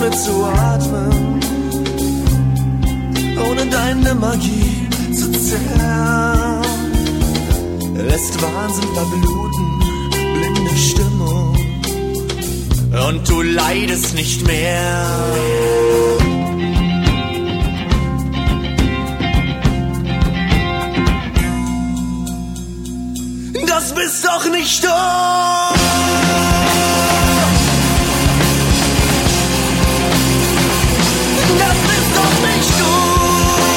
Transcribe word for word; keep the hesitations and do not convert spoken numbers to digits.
ohne zu atmen, ohne deine Magie zu zerren. Lässt Wahnsinn verbluten, blinde Stimmung, und du leidest nicht mehr. Das bist doch nicht du!